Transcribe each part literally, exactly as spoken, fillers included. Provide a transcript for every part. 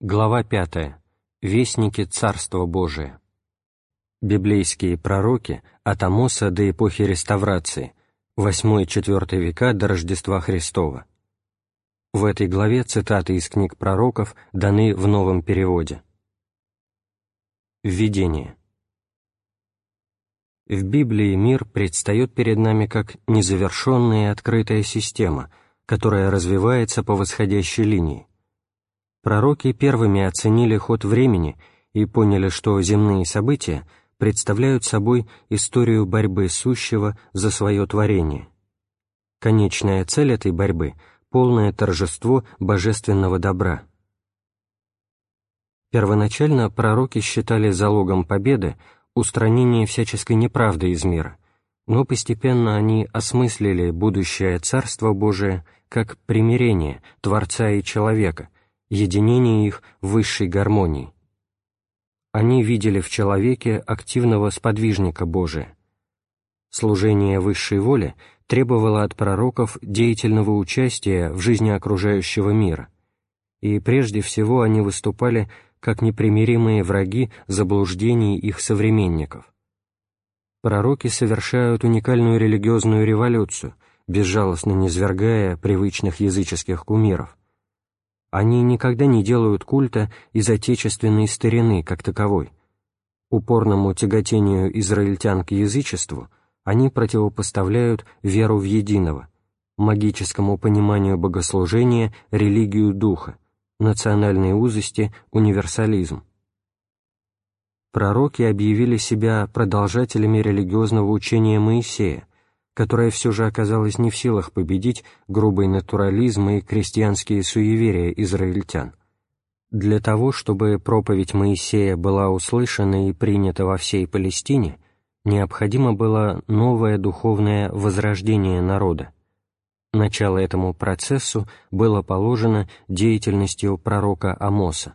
Глава пятая. Вестники Царства Божия. Библейские пророки от Амоса до эпохи реставрации, восьмой-четвёртый века до Рождества Христова. В этой главе цитаты из книг пророков даны в новом переводе. Введение. В Библии мир предстает перед нами как незавершенная и открытая система, которая развивается по восходящей линии. Пророки первыми оценили ход времени и поняли, что земные события представляют собой историю борьбы сущего за свое творение. Конечная цель этой борьбы — полное торжество божественного добра. Первоначально пророки считали залогом победы устранение всяческой неправды из мира, но постепенно они осмыслили будущее Царство Божие как примирение Творца и человека, единение их в высшей гармонии. Они видели в человеке активного сподвижника Божия. Служение высшей воле требовало от пророков деятельного участия в жизни окружающего мира, и прежде всего они выступали как непримиримые враги заблуждений их современников. Пророки совершают уникальную религиозную революцию, безжалостно низвергая привычных языческих кумиров. Они никогда не делают культа из отечественной старины как таковой. Упорному тяготению израильтян к язычеству они противопоставляют веру в единого, магическому пониманию богослужения религию духа, национальной узости универсализм. Пророки объявили себя продолжателями религиозного учения Моисея, которое все же оказалось не в силах победить грубый натурализм и крестьянские суеверия израильтян. Для того, чтобы проповедь Моисея была услышана и принята во всей Палестине, необходимо было новое духовное возрождение народа. Начало этому процессу было положено деятельностью пророка Амоса.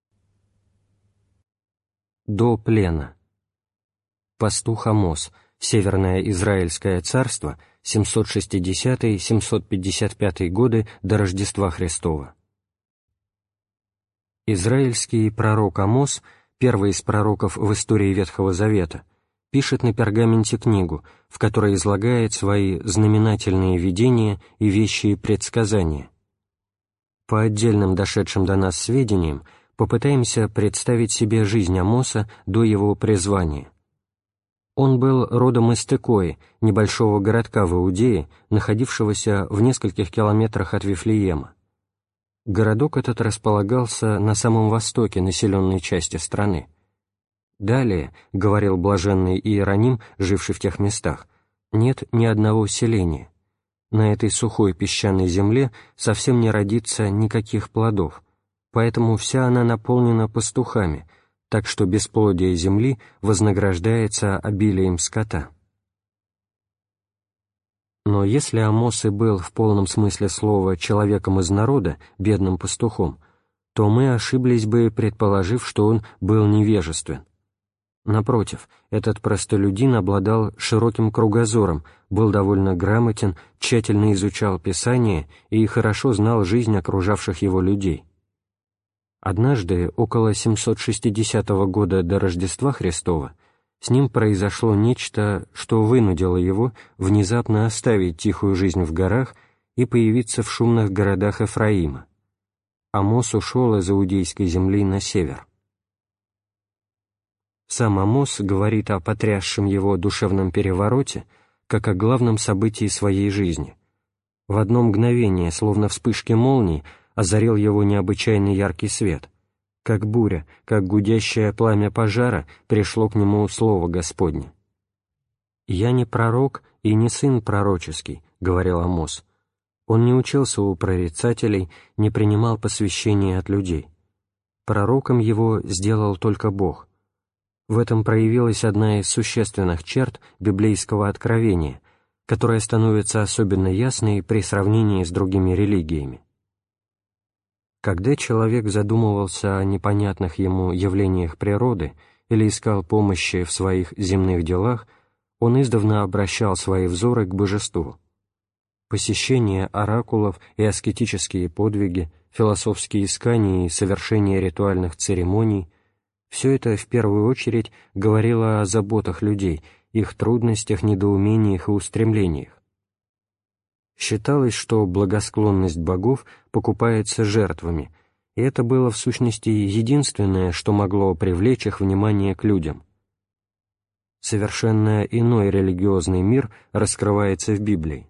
До плена. Пастух Амос. Северное Израильское царство, семьсот шестидесятый — семьсот пятьдесят пятый годы до Рождества Христова. Израильский пророк Амос, первый из пророков в истории Ветхого Завета, пишет на пергаменте книгу, в которой излагает свои знаменательные видения и вещие предсказания. По отдельным дошедшим до нас сведениям попытаемся представить себе жизнь Амоса до его призвания. Он был родом из Текои, небольшого городка в Иудее, находившегося в нескольких километрах от Вифлеема. Городок этот располагался на самом востоке населенной части страны. Далее, говорил блаженный Иероним, живший в тех местах, нет ни одного селения. На этой сухой песчаной земле совсем не родится никаких плодов, поэтому вся она наполнена пастухами, так что бесплодие земли вознаграждается обилием скота. Но если Амос и был в полном смысле слова человеком из народа, бедным пастухом, то мы ошиблись бы, предположив, что он был невежествен. Напротив, этот простолюдин обладал широким кругозором, был довольно грамотен, тщательно изучал Писание и хорошо знал жизнь окружавших его людей. Однажды, около семьсот шестидесятого года до Рождества Христова, с ним произошло нечто, что вынудило его внезапно оставить тихую жизнь в горах и появиться в шумных городах Эфраима. Амос ушел из иудейской земли на север. Сам Амос говорит о потрясшем его душевном перевороте как о главном событии своей жизни. В одно мгновение, словно вспышки молний, озарил его необычайно яркий свет. Как буря, как гудящее пламя пожара, пришло к нему слово Господне. «Я не пророк и не сын пророческий», — говорил Амос. Он не учился у прорицателей, не принимал посвящения от людей. Пророком его сделал только Бог. В этом проявилась одна из существенных черт библейского откровения, которая становится особенно ясной при сравнении с другими религиями. Когда человек задумывался о непонятных ему явлениях природы или искал помощи в своих земных делах, он издавна обращал свои взоры к божеству. Посещение оракулов и аскетические подвиги, философские искания и совершение ритуальных церемоний — все это в первую очередь говорило о заботах людей, их трудностях, недоумениях и устремлениях. Считалось, что благосклонность богов покупается жертвами, и это было в сущности единственное, что могло привлечь их внимание к людям. Совершенно иной религиозный мир раскрывается в Библии.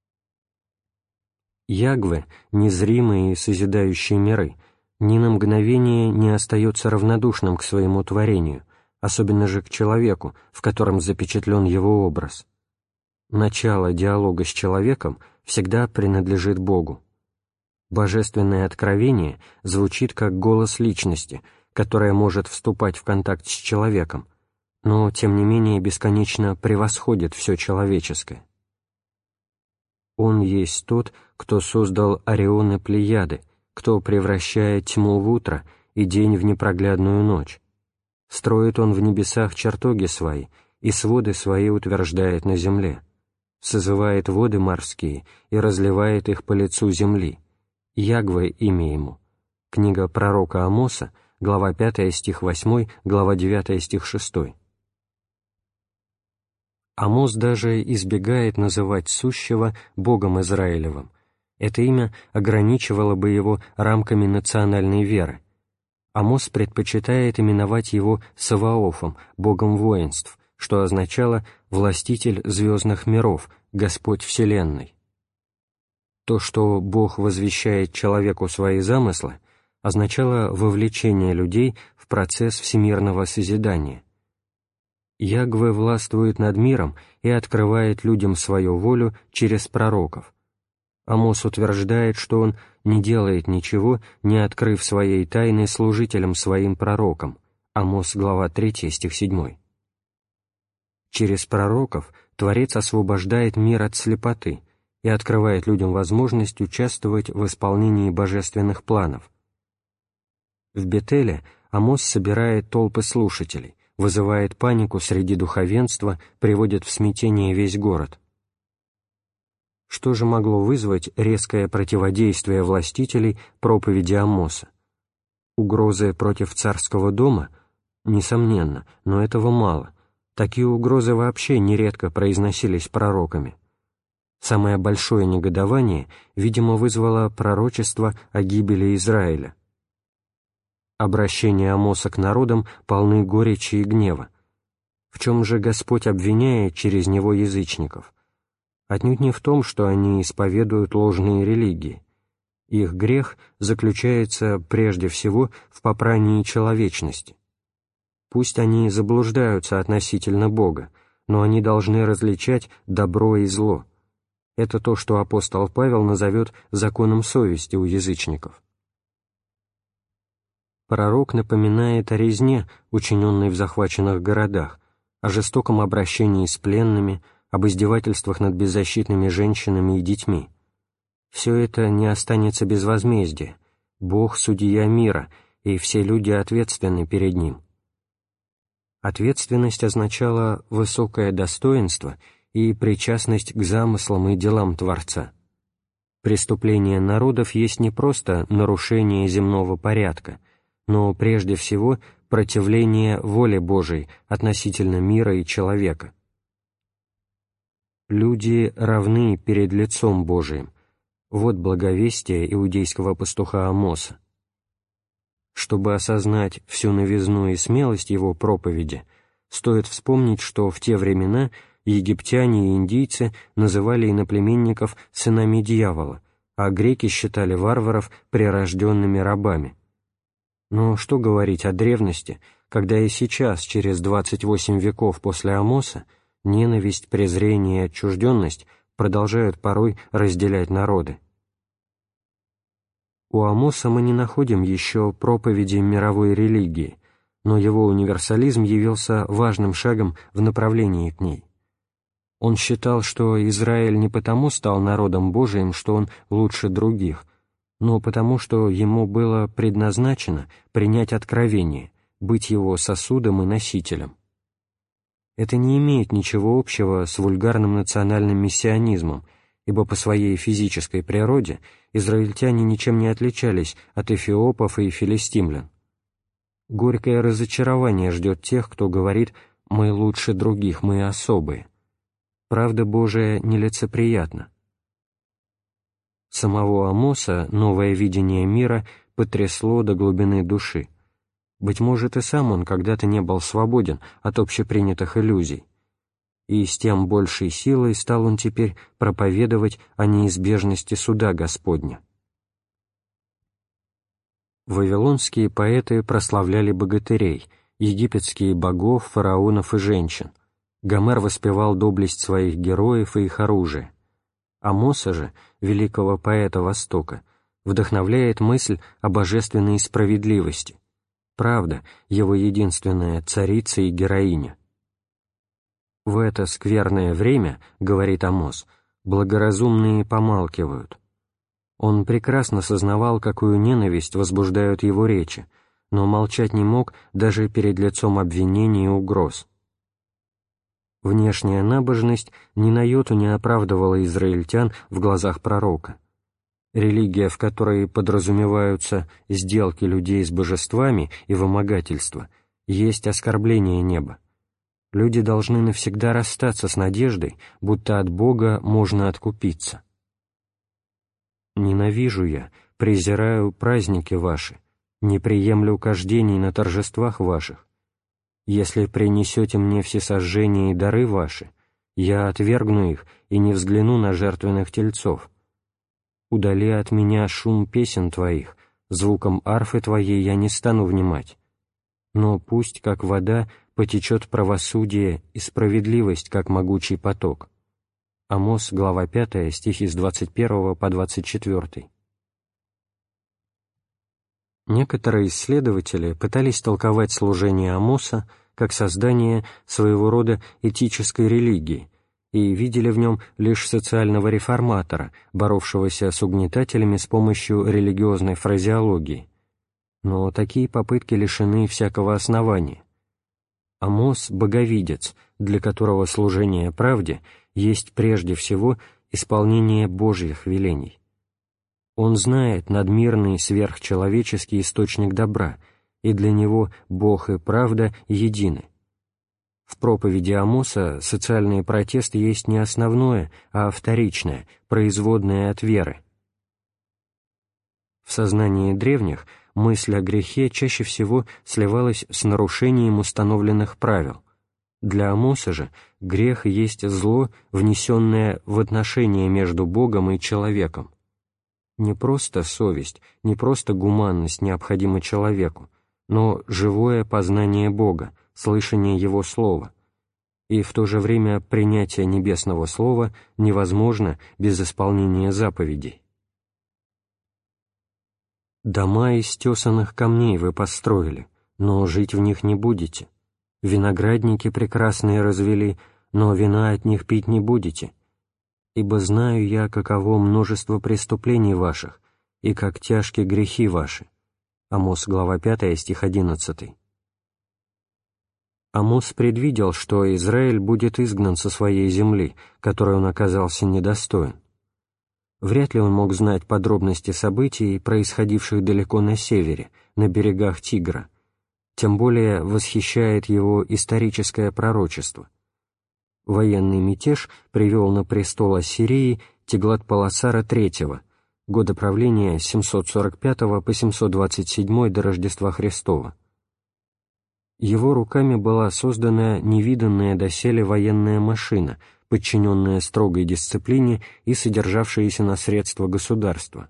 Ягве, незримый и созидающий миры, ни на мгновение не остается равнодушным к своему творению, особенно же к человеку, в котором запечатлен его образ. Начало диалога с человеком всегда принадлежит Богу. Божественное откровение звучит как голос личности, которая может вступать в контакт с человеком, но, тем не менее, бесконечно превосходит все человеческое. Он есть тот, кто создал Орион и Плеяды, кто превращает тьму в утро и день в непроглядную ночь. Строит он в небесах чертоги свои, и своды свои утверждает на земле. Созывает воды морские и разливает их по лицу земли. Ягве имя ему. Книга пророка Амоса, глава пятая, стих восьмой, глава девятая, стих шестой. Амос даже избегает называть сущего Богом Израилевым. Это имя ограничивало бы его рамками национальной веры. Амос предпочитает именовать его Саваофом, Богом воинств, что означало «властитель звездных миров», «Господь Вселенной». То, что Бог возвещает человеку свои замыслы, означало вовлечение людей в процесс всемирного созидания. Ягве властвует над миром и открывает людям свою волю через пророков. Амос утверждает, что он не делает ничего, не открыв своей тайны служителям своим пророкам. Амос, глава третья, стих седьмой. Через пророков Творец освобождает мир от слепоты и открывает людям возможность участвовать в исполнении божественных планов. В Бетеле Амос собирает толпы слушателей, вызывает панику среди духовенства, приводит в смятение весь город. Что же могло вызвать резкое противодействие властителей проповеди Амоса? Угрозы против царского дома? Несомненно, но этого мало. Такие угрозы вообще нередко произносились пророками. Самое большое негодование, видимо, вызвало пророчество о гибели Израиля. Обращения Амоса к народам полны горечи и гнева. В чем же Господь обвиняет через него язычников? Отнюдь не в том, что они исповедуют ложные религии. Их грех заключается прежде всего в попрании человечности. Пусть они заблуждаются относительно Бога, но они должны различать добро и зло. Это то, что апостол Павел назовет законом совести у язычников. Пророк напоминает о резне, учиненной в захваченных городах, о жестоком обращении с пленными, об издевательствах над беззащитными женщинами и детьми. Все это не останется без возмездия. Бог — судья мира, и все люди ответственны перед Ним. Ответственность означала высокое достоинство и причастность к замыслам и делам Творца. Преступление народов есть не просто нарушение земного порядка, но прежде всего противление воле Божией относительно мира и человека. Люди равны перед лицом Божиим. Вот благовестие иудейского пастуха Амоса. Чтобы осознать всю новизну и смелость его проповеди, стоит вспомнить, что в те времена египтяне и индийцы называли иноплеменников сынами дьявола, а греки считали варваров прирожденными рабами. Но что говорить о древности, когда и сейчас, через двадцать восемь веков после Амоса, ненависть, презрение и отчужденность продолжают порой разделять народы. У Амоса мы не находим еще проповеди мировой религии, но его универсализм явился важным шагом в направлении к ней. Он считал, что Израиль не потому стал народом Божиим, что он лучше других, но потому, что ему было предназначено принять откровение, быть его сосудом и носителем. Это не имеет ничего общего с вульгарным национальным миссионизмом, ибо по своей физической природе израильтяне ничем не отличались от эфиопов и филистимлян. Горькое разочарование ждет тех, кто говорит «мы лучше других, мы особые». Правда Божия нелицеприятна. Самого Амоса новое видение мира потрясло до глубины души. Быть может, и сам он когда-то не был свободен от общепринятых иллюзий. И с тем большей силой стал он теперь проповедовать о неизбежности суда Господня. Вавилонские поэты прославляли богатырей, египетские богов, фараонов и женщин. Гомер воспевал доблесть своих героев и их оружия. Амоса же, великого поэта Востока, вдохновляет мысль о божественной справедливости. Правда, его единственная царица и героиня. «В это скверное время, — говорит Амос, — благоразумные помалкивают». Он прекрасно сознавал, какую ненависть возбуждают его речи, но молчать не мог даже перед лицом обвинений и угроз. Внешняя набожность ни на йоту не оправдывала израильтян в глазах пророка. Религия, в которой подразумеваются сделки людей с божествами и вымогательство, есть оскорбление неба. Люди должны навсегда расстаться с надеждой, будто от Бога можно откупиться. «Ненавижу я, презираю праздники ваши, не приемлю кождений на торжествах ваших. Если принесете мне всесожжения и дары ваши, я отвергну их и не взгляну на жертвенных тельцов. Удали от меня шум песен твоих, звуком арфы твоей я не стану внимать. Но пусть, как вода, потечет правосудие и справедливость, как могучий поток». Амос, глава пятая, стихи с двадцать первого по двадцать четвёртый. Некоторые исследователи пытались толковать служение Амоса как создание своего рода этической религии и видели в нем лишь социального реформатора, боровшегося с угнетателями с помощью религиозной фразеологии. Но такие попытки лишены всякого основания. Амос — боговидец, для которого служение правде есть прежде всего исполнение Божьих велений. Он знает надмирный сверхчеловеческий источник добра, и для него Бог и правда едины. В проповеди Амоса социальный протест есть не основное, а вторичное, производное от веры. В сознании древних мысль о грехе чаще всего сливалась с нарушением установленных правил. Для Амоса же грех есть зло, внесенное в отношения между Богом и человеком. Не просто совесть, не просто гуманность необходима человеку, но живое познание Бога, слышание Его Слова. И в то же время принятие небесного Слова невозможно без исполнения заповедей. «Дома из тесаных камней вы построили, но жить в них не будете. Виноградники прекрасные развели, но вина от них пить не будете. Ибо знаю я, каково множество преступлений ваших, и как тяжки грехи ваши». Амос, глава пятая, стих одиннадцатый. Амос предвидел, что Израиль будет изгнан со своей земли, которой он оказался недостоин. Вряд ли он мог знать подробности событий, происходивших далеко на севере, на берегах Тигра. Тем более восхищает его историческое пророчество. Военный мятеж привел на престол Ассирии Тиглат-Пилесара третьего, годы правления с семьсот сорок пятого по семьсот двадцать седьмой до Рождества Христова. Его руками была создана невиданная доселе военная машина, подчиненная строгой дисциплине и содержавшаяся на средства государства.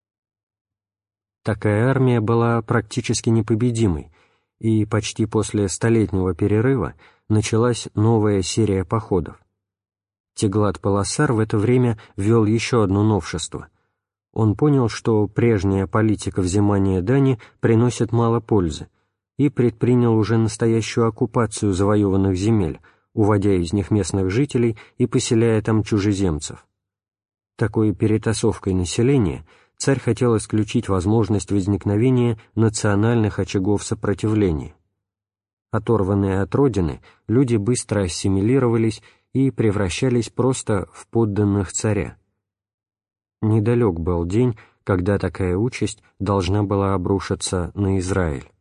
Такая армия была практически непобедимой, и почти после столетнего перерыва началась новая серия походов. Тиглат-Пилесар в это время ввел еще одно новшество. Он понял, что прежняя политика взимания дани приносит мало пользы, и предпринял уже настоящую оккупацию завоеванных земель, уводя из них местных жителей и поселяя там чужеземцев. Такой перетасовкой населения царь хотел исключить возможность возникновения национальных очагов сопротивления. Оторванные от родины, люди быстро ассимилировались и превращались просто в подданных царя. Недалек был день, когда такая участь должна была обрушиться на Израиль.